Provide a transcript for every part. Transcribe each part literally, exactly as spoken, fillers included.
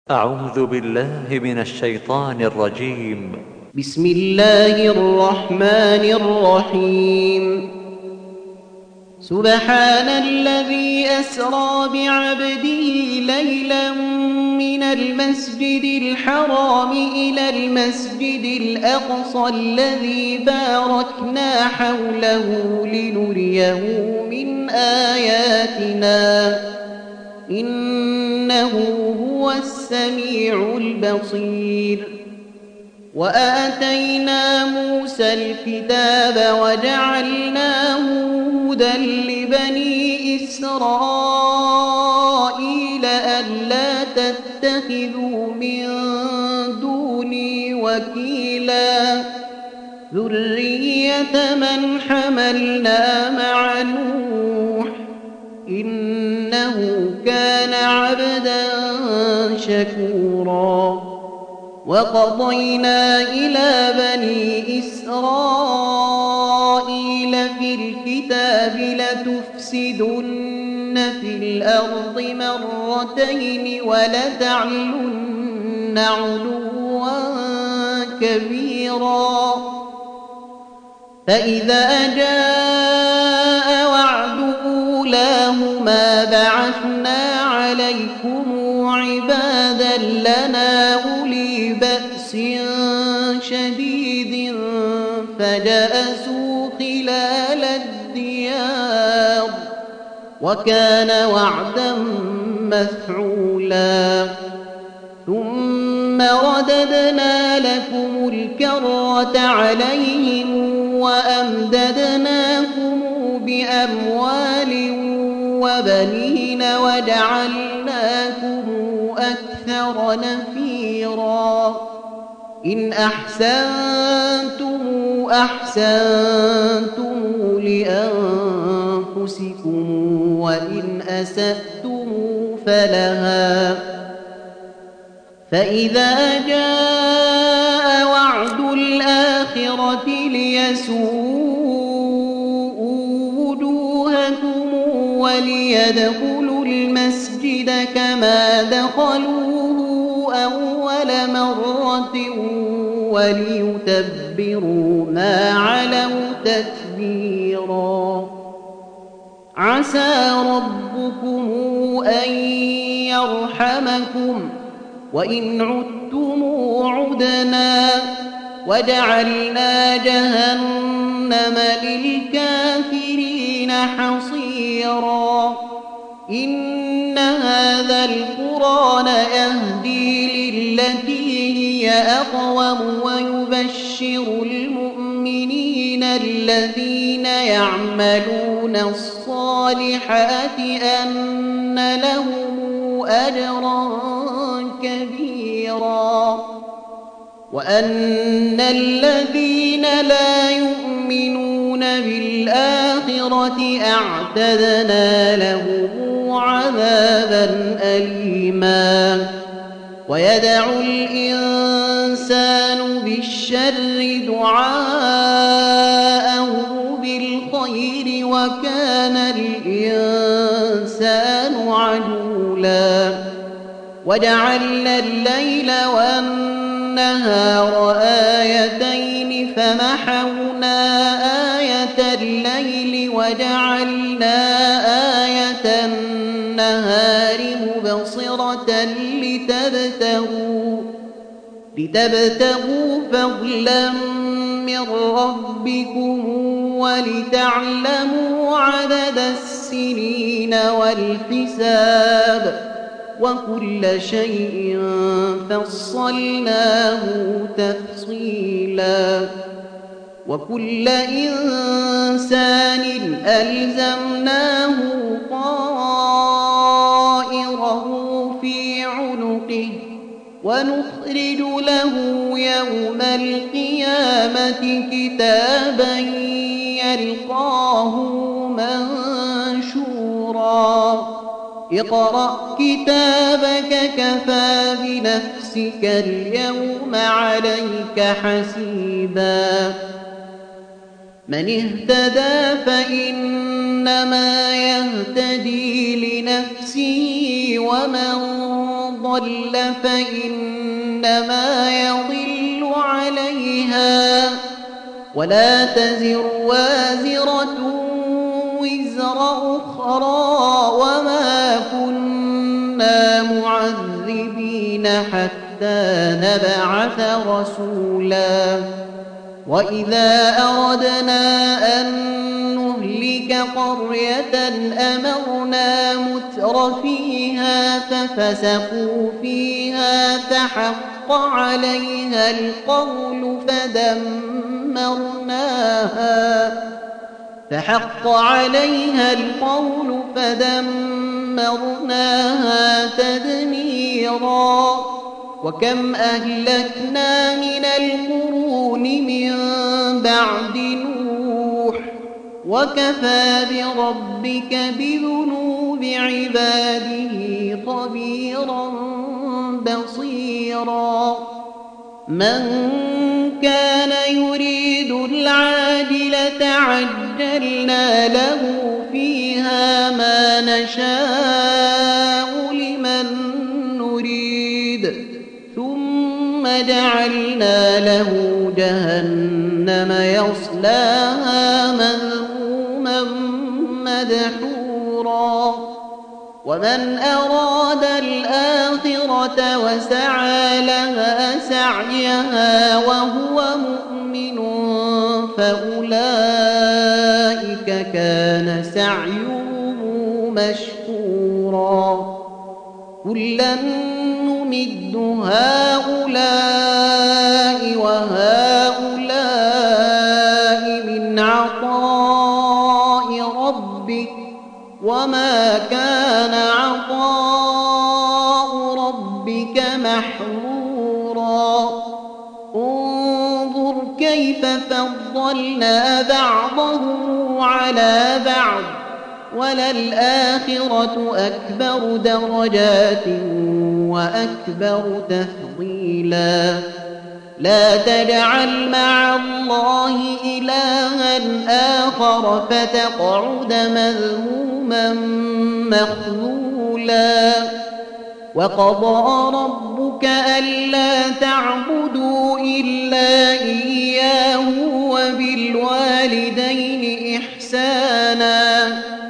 أعوذ بالله من الشيطان الرجيم. بسم الله الرحمن الرحيم. سبحان الذي أسرى بعبده ليلا من المسجد الحرام إلى المسجد الأقصى الذي باركنا حوله لنريه من آياتنا إنه هو السميع البصير. وآتينا موسى الكتاب وجعلناه هدى لبني إسرائيل ألا تتخذوا من دوني وكيلا ذرية من حملنا مع نوح إنه كان عبدا شكورا. وقضينا إلى بني إسرائيل في الكتاب لتفسدن في الأرض مرتين ولتعلن علوا كبيرا. فإذا جاء وعد أولاهما بعثنا عليكم عبادا لنا أولي بأس شديد فجاسوا خلال الديار وكان وعدا مفعولا. ثم رددنا لكم الكرة عليهم وأمددناكم بأموال وبنين وجعلناكم أكثر نفيرا. إن أحسنتم أحسنتم لأنفسكم وإن أسأتم فلها. فإذا جاء وعد الآخرة ليسوءوا وجوهكم وليدخلوا المسجد كما دخلوه أول مرة وليتبروا ما علوا تتبيرا. عسى ربكم أن يرحمكم وإن عدتم عدنا وجعلنا جهنم للكافرين حصيرا. إن هذا القرآن يهدي للتي هي أقوم ويبشر المؤمنين الذين يعملون الصالحات أن لهم أجرا كبيرا وأن الذين لا يؤمنون بالآخرة أعتدنا لهم عذابا أليما. ويدعو الإنسان بالشر دعاءه بالخير وكان الإنسان عجولا. وجعلنا الليل والنهار آيتين فمحونا آية الليل وجعلنا آية النهار مبصرة لتبتغوا لتبتغوا فضلا من ربكم ولتعلموا عدد السنين والحساب وكل شيء فصلناه تفصيلا. وكل إنسان ألزمناه طائره في عنقه ونخرج له يوم القيامة كتابا يلقاه منشورا. اقرأ كتابك كفى بنفسك اليوم عليك حسيبا. من اهتدى فإنما يهتدي لنفسه ومن ضل فإنما يضل عليها ولا تزر وازرة وزر أخرى وما كنا معذبين حتى نبعث رسولا وإذا أردنا أن نهلك قرية أمرنا متر فيها ففسقوا فيها فحق عليها القول فدمرناها فحق عليها القول فدمرناها تدميرا وكم أهلكنا من القرون من بعد نوح وكفى بربك بذنوب عباده خبيرا بصيرا من كان يريد العاجلة عجلنا له فيها ما نشاء لمن نريد ثم جعلنا له جهنم يصلاها مذموما مدحورا ومن أراد الآخرة وسعى لها سعيها وهو مؤمن فأولئك كان سعيهم مشكورا كلا نمد هؤلاء وهؤلاء من عطاء ربك وما كان عطاء ربك محظورا انظر كيف فضلنا بعضهم على بعض وللآخرة أكبر درجات وأكبر تفضيلا لا تجعل مع الله إلها آخر فتقعد مذموما مخذولا وقضى ربك ألا تعبدوا إلا إياه وبالوالدين إحسانا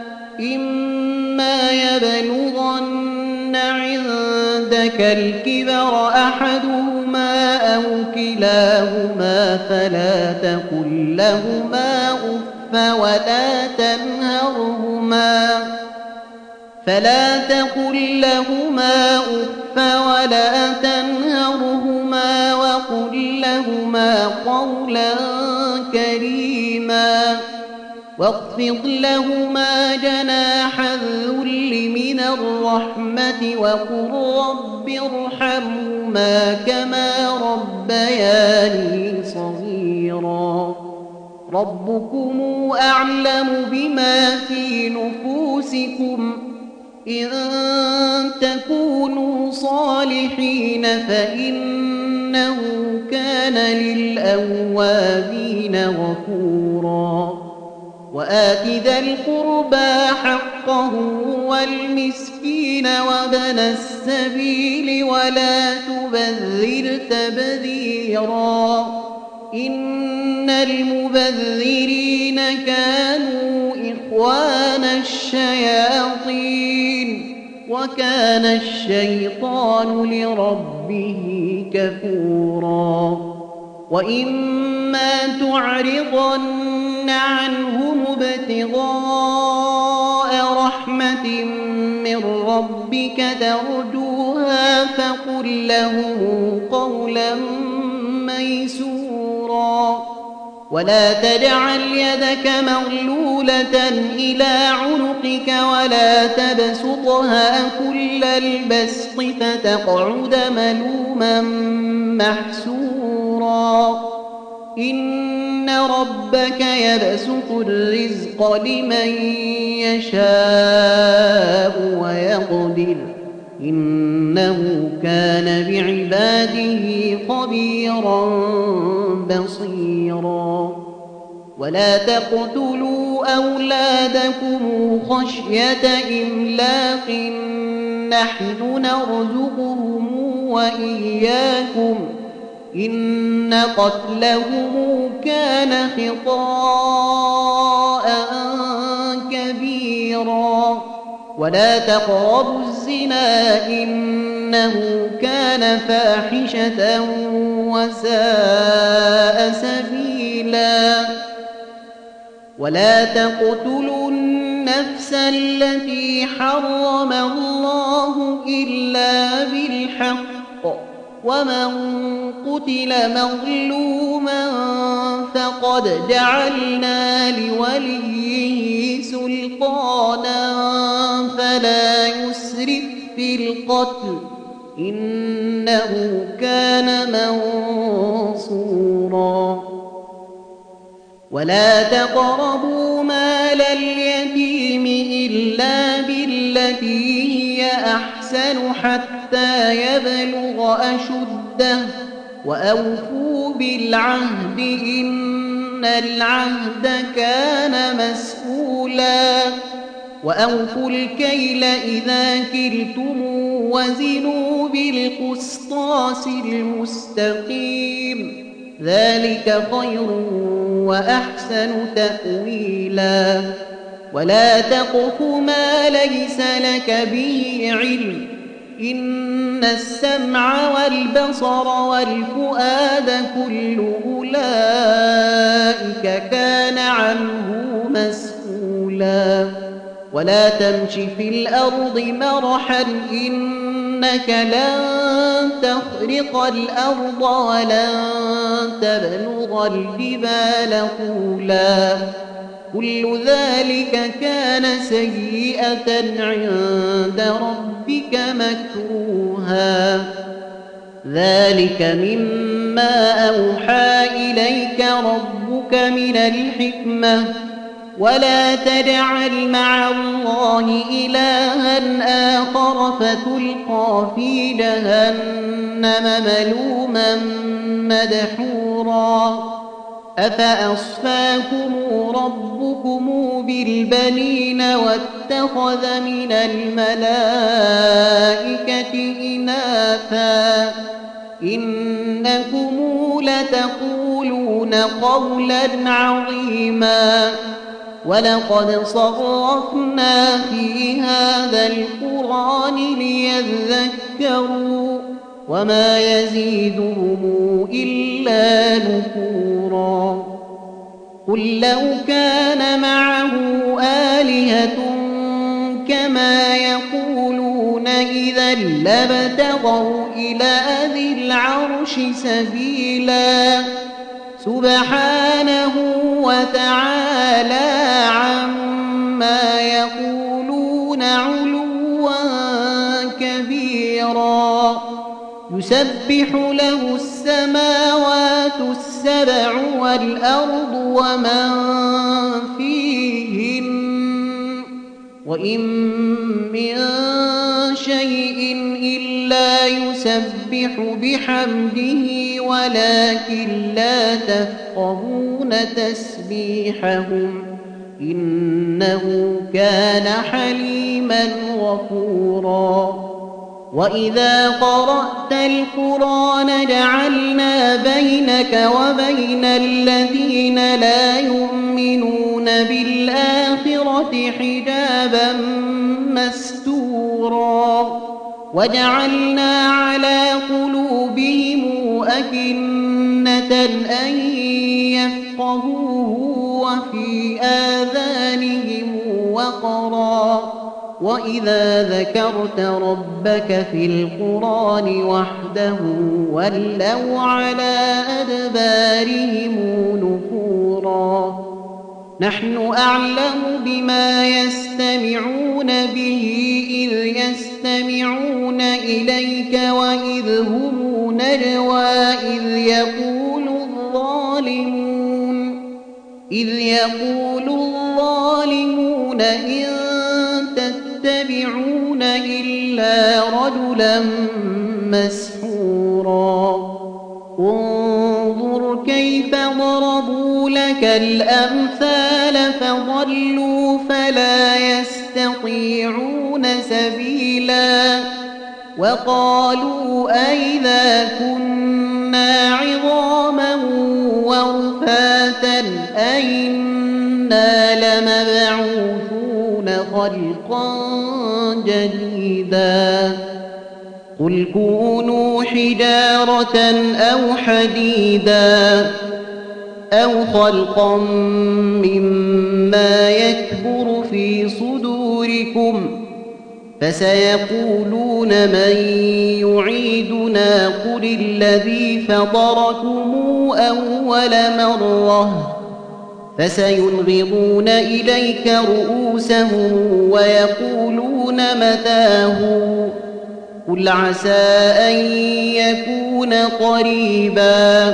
إما يبلغن عندك الكبر أحدهما أو كلاهما فلا تقل لهما أف ولا تنهرهما فلا تقل لهما أف ولا تنهرهما وقل لهما قولا كريما واخفض لهما جناح الذل من الرحمة وقل رب ارحمهما كما ربياني صغيرا ربكم أعلم بما في نفوسكم إن تكونوا صالحين فإنه كان للأوابين غفورا وآت ذا القربى حقه والمسكين وابن السبيل ولا تبذر تبذيرا إن المبذرين كانوا إخوان الشياطين وكان الشيطان لربه كفورا وإما تعرضن عنهم ابتغاء رحمة من ربك ترجوها فقل لهم قولا ميسورا ولا تجعل يدك مغلولة إلى عنقك ولا تبسطها كل البسط فتقعد ملوما محسورا إن ربك يبسط الرزق لمن يشاء ويقدر إنه كان بعباده خبيرا بصيرا ولا تقتلوا أولادكم خشية إملاق نحن نرزقهم وإياكم إن قتلهم كان خطاء كبيرا ولا تقربوا الزنا إنه كان فاحشة وساء سبيلا ولا تقتلوا النفس التي حرم الله إلا بالحق ومن قتل مظلوما فقد جعلنا لوليه سلطانا فلا يسرف في القتل إنه كان منصورا ولا تقربوا مال اليتيم إلا بالتي هي أحسن حتى يبلغ أشده وأوفوا بالعهد إن العهد كان مسؤولا وأوفوا الكيل إذا كلتم وزنوا بالقسطاس المستقيم ذلك خير وأحسن تأويلا ولا تقف ما ليس لك به علم إن السمع والبصر والفؤاد كل أولئك كان عنه مسؤولا ولا تمش في الأرض مرحا إنك لن تخرق الأرض ولن تبلغ الجبال طولا كل ذلك كان سيئة عند ربك مكروها ذلك مما أوحى إليك ربك من الحكمة ولا تجعل مع الله إلها آخر فتلقى في جهنم ملوما مدحورا أفأصفاكم ربكم بالبنين واتخذ من الملائكة إناثا إنكم لتقولون قولا عظيما ولقد صرفنا في هذا القرآن ليذكروا وما يزيدهم إلا نفورا قل لو كان معه آلهة كما يقولون إذا لابتغوا إلى ذي العرش سبيلا سبحانه وتعالى عما يقولون علوا كبيرا يسبح له السماوات السبع والأرض ومن فيهن وإن من شيء إلا يسبح بحمده ولكن لا تفقهون تسبيحهم إنه كان حليما غفورا وإذا قرأت القرآن جعلنا بينك وبين الذين لا يؤمنون بالآخرة حجابا مستورا وجعلنا على قلوبهم أكنة أن يفقهوه وفي آذانهم وقرا وإذا ذكرت ربك في القرآن وحده ولوا على أدبارهم نفورا نحن أعلم بما يستمعون به إذ يستمعون إليك وإذ هم نجوى إذ يقول الظالمون إذ يقول الظالمون إن تتبعون إلا رجلا مسحورا انظر كيف ضربوا لك تلك الأمثال فضلوا فلا يستطيعون سبيلا وقالوا أئذا كنا عظاما ورفاتا أئنا لمبعوثون خلقا جديدا قل كونوا حجارة أو حديدا أو خلقا مما يكبر في صدوركم فسيقولون من يعيدنا قل الذي فطركم أول مرة فسينغضون إليك رؤوسهم ويقولون متاه قل عسى أن يكون قريبا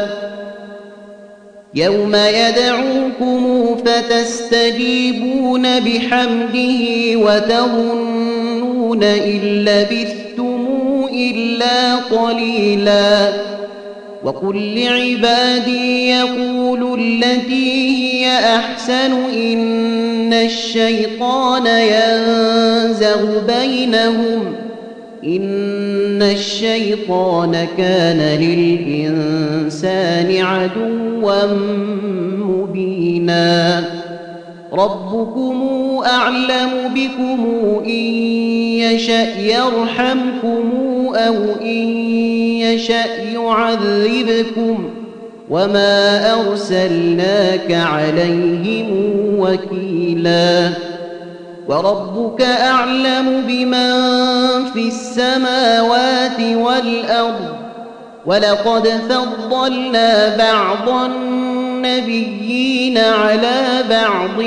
يوم يدعوكم فتستجيبون بحمده وتظنون إن لبثتم إلا قليلا وقل لعبادي يقولوا التي هي أحسن إن الشيطان ينزغ بينهم إن الشيطان كان للإنسان عدوا مبينا ربكم أعلم بكم إن يشأ يرحمكم أو إن يشأ يعذبكم وما أرسلناك عليهم وكيلا وربك أعلم بمن في السماوات والأرض ولقد فضلنا بعض النبيين على بعض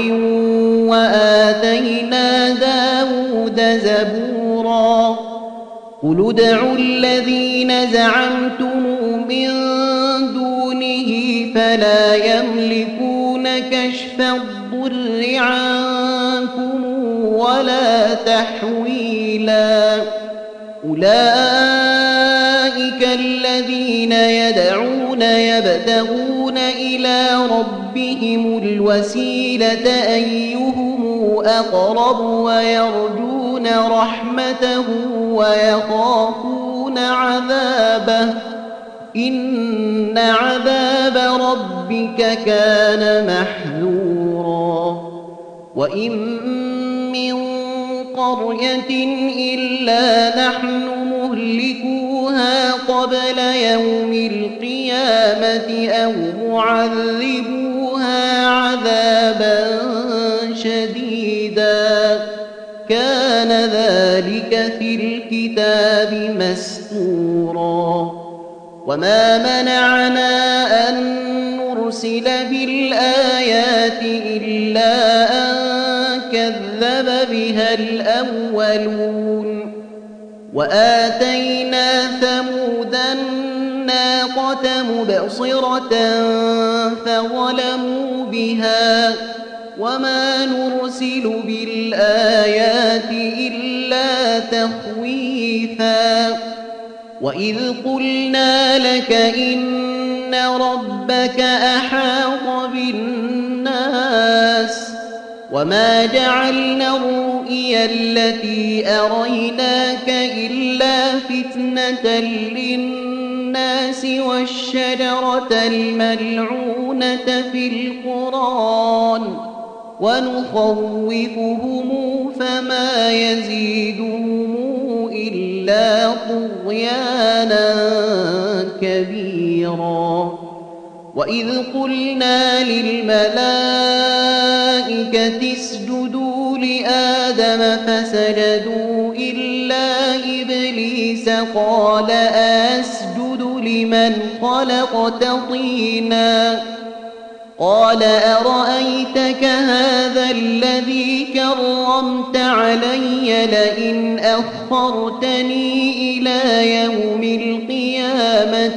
وآتينا داود زبورا قل ادعوا الذين زعمتم من دونه فلا يملكون كشف الضر عنكم ولا تحويلا أولئك الذين يدعون يبتغون إلى ربهم الوسيلة أيهم أقرب ويرجون رحمته ويخافون عذابه إن عذاب ربك كان محذورا وإن من قرية إلا نحن مهلكوها قبل يوم القيامة أو معذبوها عذابا شديدا كان ذلك في الكتاب مسطورا وما منعنا أن نرسل بالآيات إلا أن كذب بها الأولون وآتينا ثمود الناقة مبصرة فظلموا بها وما نرسل بالآيات إلا تخويفا وإذ قلنا لك إن ربك أحاط بالناس وما جعلنا الرؤيا التي أريناك إلا فتنة للناس والشجرة الملعونة في القرآن ونخوفهم فما يزيدهم إلا طغيانا كبيرا وإذ قلنا للملائكة اسجدوا لآدم فسجدوا إلا إبليس قال أسجد لمن خلقت طينا قال أرأيتك هذا الذي كرمت علي لئن أخرتني إلى يوم القيامة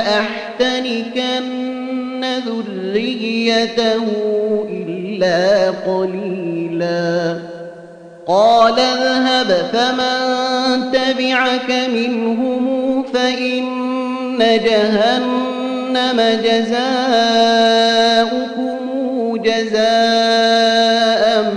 لأحتنكن ذريته إلا قليلا قال اذهب فمن تبعك منهم فإن جهنم جزاؤكم جزاء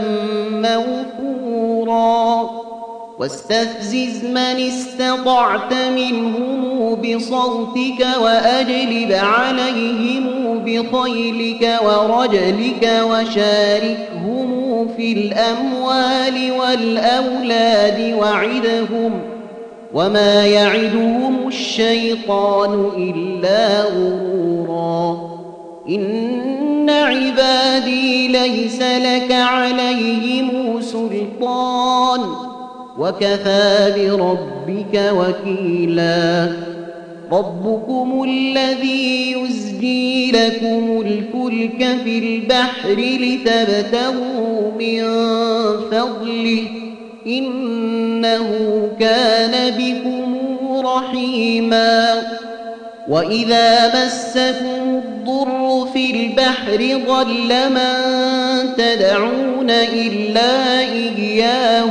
موفورا واستفزز من استطعت منهم بصوتك وأجلب عليهم بخيلك ورجلك وشاركهم في الأموال والأولاد وعدهم وما يعدهم الشيطان إلا غرورا إن عبادي ليس لك عليهم سلطان وكفى بربك وكيلا ربكم الذي يزجي لكم الفلك في البحر لتبتغوا من فضله إنه كان بكم رحيما وإذا مسكم الضر في البحر ضل من تدعون إلا إياه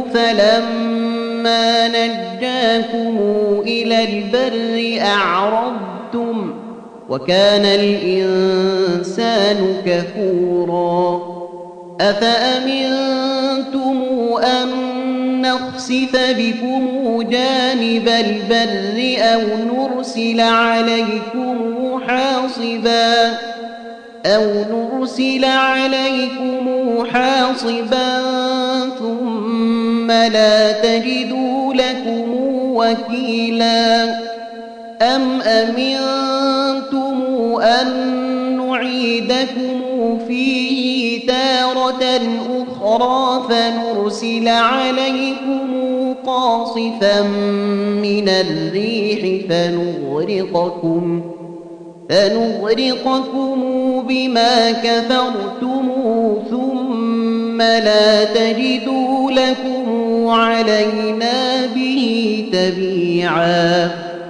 فلما نجاكم إلى البر أعرضتم وكان الإنسان كفورا أفأمنتم أن نخسف بكم جانب البر أو نرسل عليكم حاصبا أو نرسل عليكم حاصبا ثم لا تجدوا لكم وكيلا أم أمنتم أن نعيدكم فيه تارة أخرى فنرسل عليكم قاصفا من الريح فنغرقكم فنغرقكم بما كفرتم ثم لا تجدوا لكم علينا به تبيعا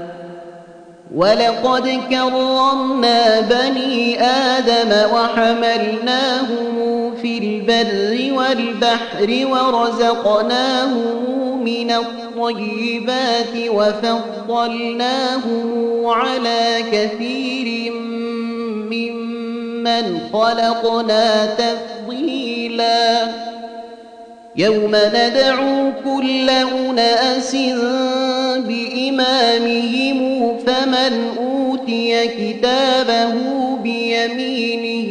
ولقد كرمنا بني آدم وحملناهم في البر والبحر ورزقناهم من الطيبات وفضلناهم على كثير ممن خلقنا تفضيلا يوم ندعو كل أناس بإمامهم فمن أوتي كتابه بيمينه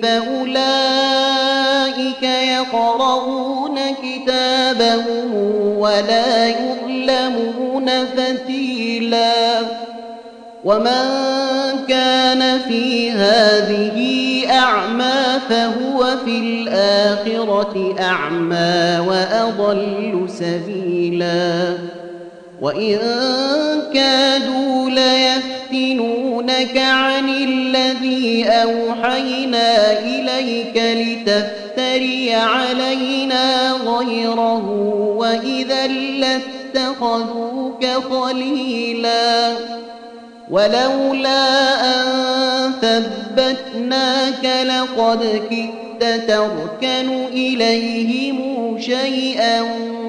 فأولئك يقرؤون كتابهم ولا يظلمون فتيلا ومن كان في هذه أعمى فهو في الآخرة أعمى وأضل سبيلا وإن كادوا ليفتنونك عن الذي أوحينا إليك لتفتري علينا غيره وإذا لاتخذوك خليلا ولولا أن ثبتناك لقد كدت تركن إليهم شيئا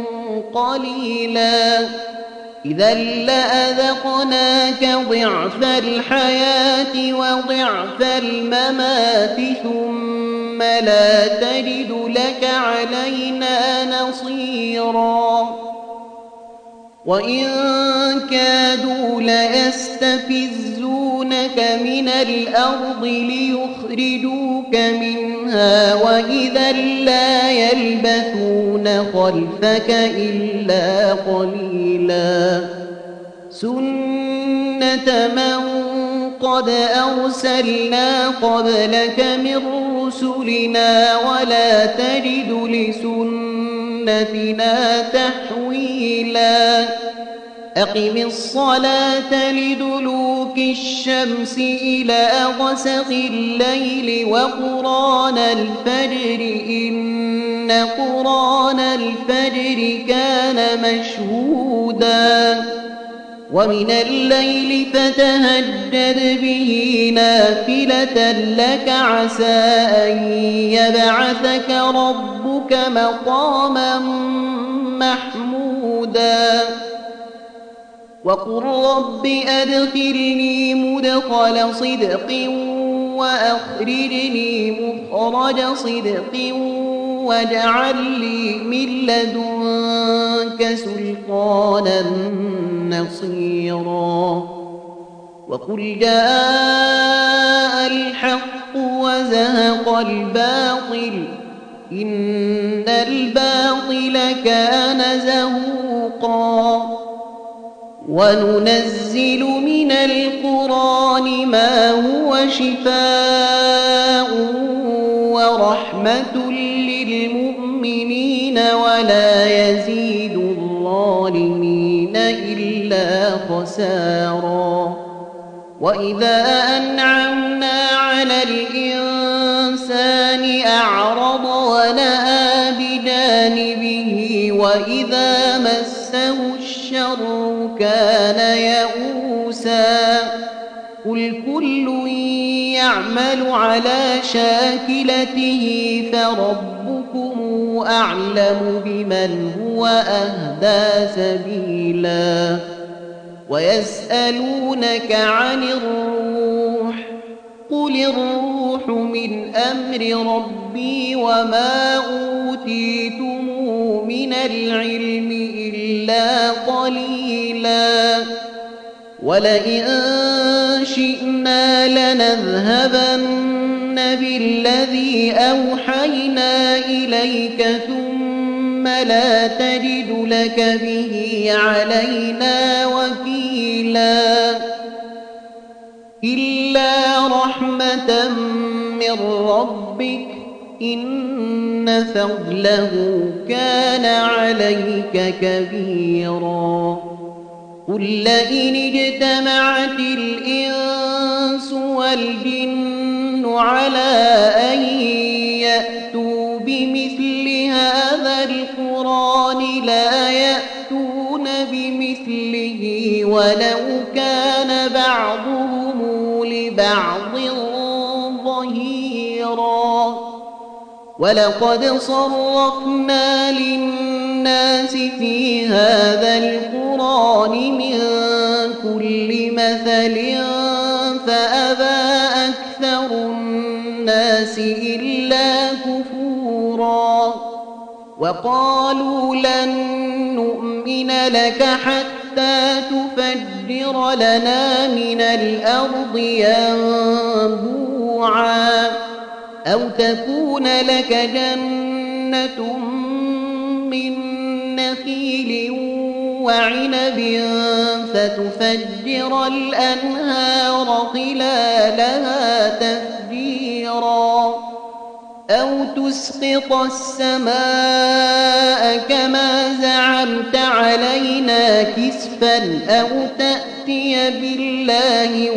قليلا إذا لأذقناك ضعف الحياة وضعف الممات ثم لا تجد لك علينا نصيرا وإن كادوا ليستفزونك من الأرض ليخرجوك منها وإذا لا يلبثون خلفك إلا قليلا سنة من قد أرسلنا قبلك من رسلنا ولا تجد لسنتنا تحويلا أقم الصلاة لدلوك الشمس إلى غسق الليل وقرآن الفجر إن قرآن الفجر كان مشهودا ومن الليل فتهجد به نافلة لك عسى أن يبعثك ربك مقاما محمودا وقل رب أدخلني مدخل صدق وأخرجني مخرج صدق واجعل لي من لدنك سلطانا نصيرا وقل جاء الحق وزهق الباطل إن الباطل كان زهوقا وننزل من القرآن ما هو شفاء ورحمة للمؤمنين ولا يزيد الظالمين إلا خسارا وإذا أنعمنا على الإنسان أعرض ونأى بجانبه وإذا مسه الشر كان يئوسا قل كل يعمل على شاكلته فربكم أعلم بمن هو أهدى سبيلا ويسألونك عن الروح قل الروح من أمر ربي وما أوتيتم من العلم إلا قليلا ولئن شئنا لنذهبن بالذي أوحينا إليك ثم لا تجد لك به علينا وكيلا إلا رحمة من ربك إن فضله كان عليك كبيرا قل لئن اجتمعت الإنس والجن على أن يأتوا بمثل هذا القرآن لا يأتون بمثله ولو كان بعضهم لبعض ظهيرا ولقد صرفنا للناس في هذا القرآن من كل مثل فأبى أكثر الناس إلا كفورا وقالوا لن نؤمن لك حتى تفجر لنا من الأرض ينبوعا أو تكون لك جنة من نخيل وعنب فتفجر الأنهار خلالها تفجيرا أو تسقط السماء كما زعمت علينا كسفا أو تأتي بالله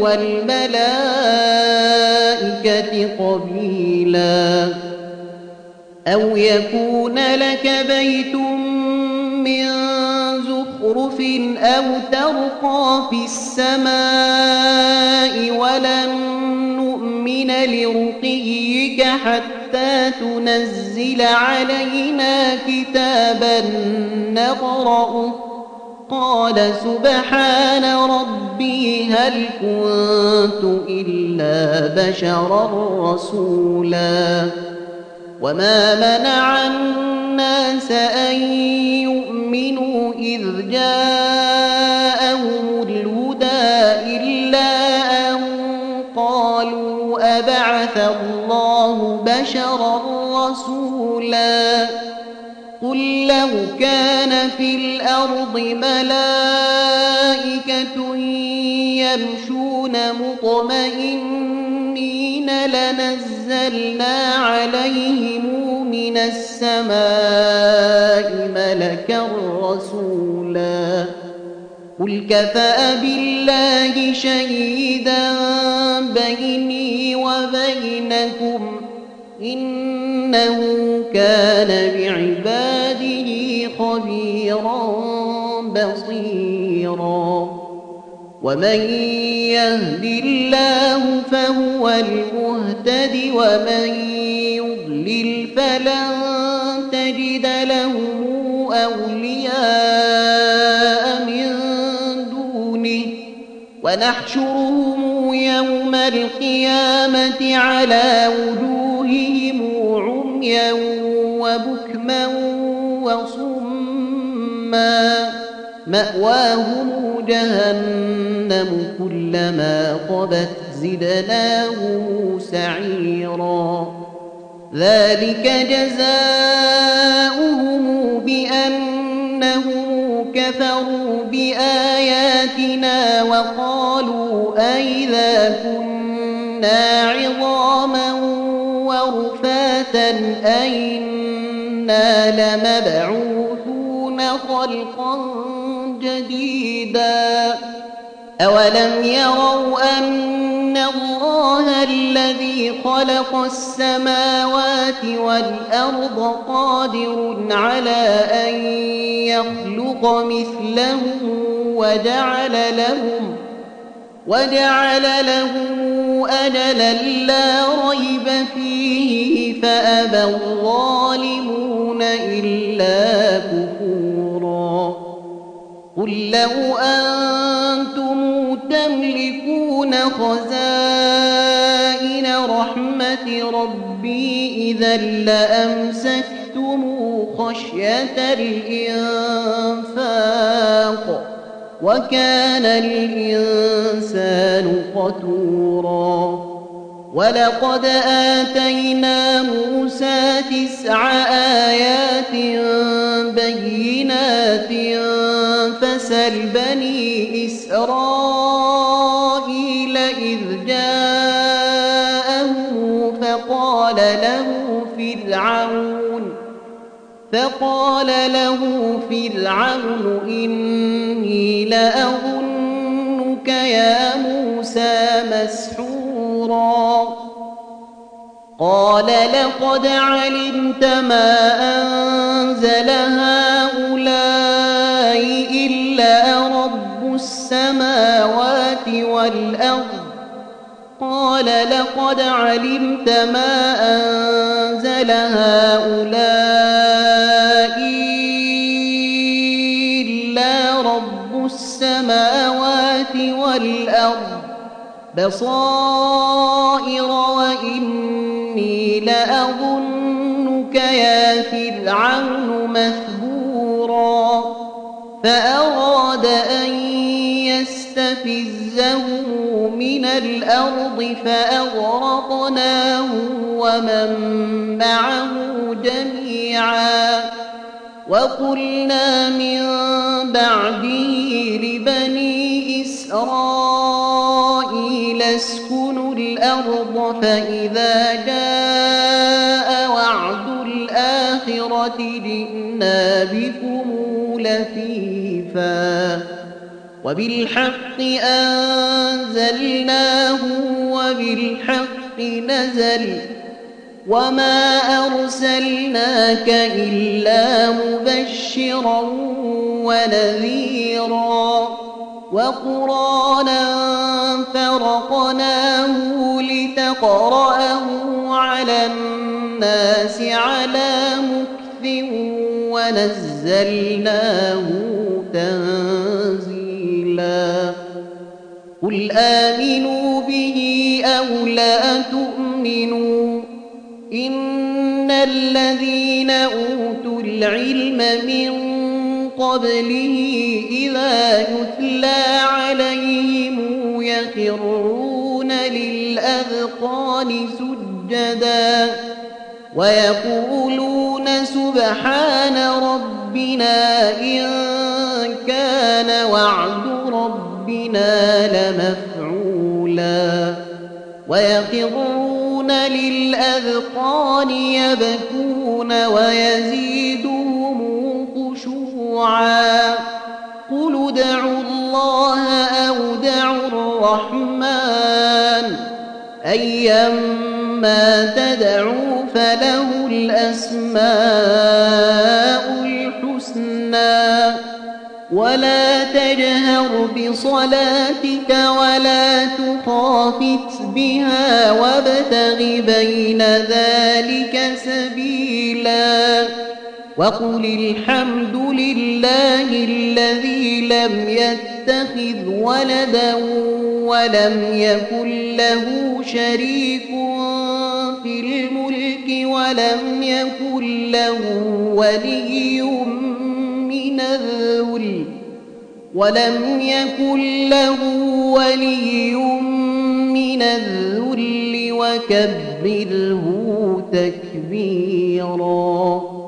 والملائكة قبيلا أو يكون لك بيت من زخرف أو ترقى في السماء ولن نؤمن لرقيك حتى تنزل علينا كتابا نقرأه قال سبحان ربي هل كنت إلا بشرا رسولا وما منع الناس أن يؤمنوا إذ جاءهم الهدى إلا أن قالوا أبعث الله بشرا رسولا قل لو كان في الأرض ملائكة يمشون مطمئنين لنزلنا عليهم من السماء ملكا رسولا قل كفى بالله شهيدا بيني وبينكم إنه كان بعباده خبيرا بصيرا ومن يهد الله فهو المهتد ومن يضلل فلن تجد لهم أولياء من دونه ونحشرهم يوم القيامة على وجوههم عميا وبكما وصما مأواهم جهنم كلما طبت زدناهم سعيرا ذلك جزاؤهم بأنهم كفروا بآياتنا وقالوا أئذا كنا عظاما ورفاتا أئنا لمبعوثون خلقا جديدا أولم يروا أن الله الذي خلق السماوات والأرض قادر على أن يخلق مثلهم وجعل لهم وجعل لهم أجلا لا ريب فيه فأبى الظالمون إلا كفورا قل لو أنتم تملكون خزائن رحمة ربي إذا لأمسكتم خشية الإنفاق وكان الإنسان قتورا ولقد آتينا موسى تسع آيات بينات فسل بني إسرائيل إذ جاءه فقال له فرعون فقال له فرعون إني لأظنك يا موسى مسحورا قال لقد علمت ما أنزل هؤلاء إلا رب السماوات والأرض قال لقد علمت ما أنزل هؤلاء إلا رب السماوات والأرض بصائر وإني لأظنك يا فرعون مثبورا فأراد أن يستفزهم من الأرض فأغرقناه ومن معه جميعا وقلنا من بعده لبني إسرائيل اسكنوا الأرض فإذا جاء وعد الآخرة جئنا بكم لفيفا وبالحق أنزلناه وبالحق نزل وما أرسلناك إلا مبشرا ونذيرا وقرآنا فرقناه لتقرأه على الناس على مكث ونزلناه تنزيلا قل آمنوا به أو لا تؤمنوا إن الذين أوتوا العلم من قبله إذا يتلى عليهم يخرون للأذقان سجدا ويقولون سبحان ربنا إن كان وعد ربنا لمفعولا ويخرون للأذقان يبكون ويزيدهم خشوعا قل ادعوا الله أو ادعوا الرحمن أيما تدعوا فله الأسماء الحسنى ولا تجهر بصلاتك ولا تخافت بها وابتغ بين ذلك سبيلا وقل الحمد لله الذي لم يتخذ يتخذ ولدا ولم يكن له شريك في الملك ولم يكن له ولي من الذل ولم يكن له ولي من الذل وكبره تكبيرا.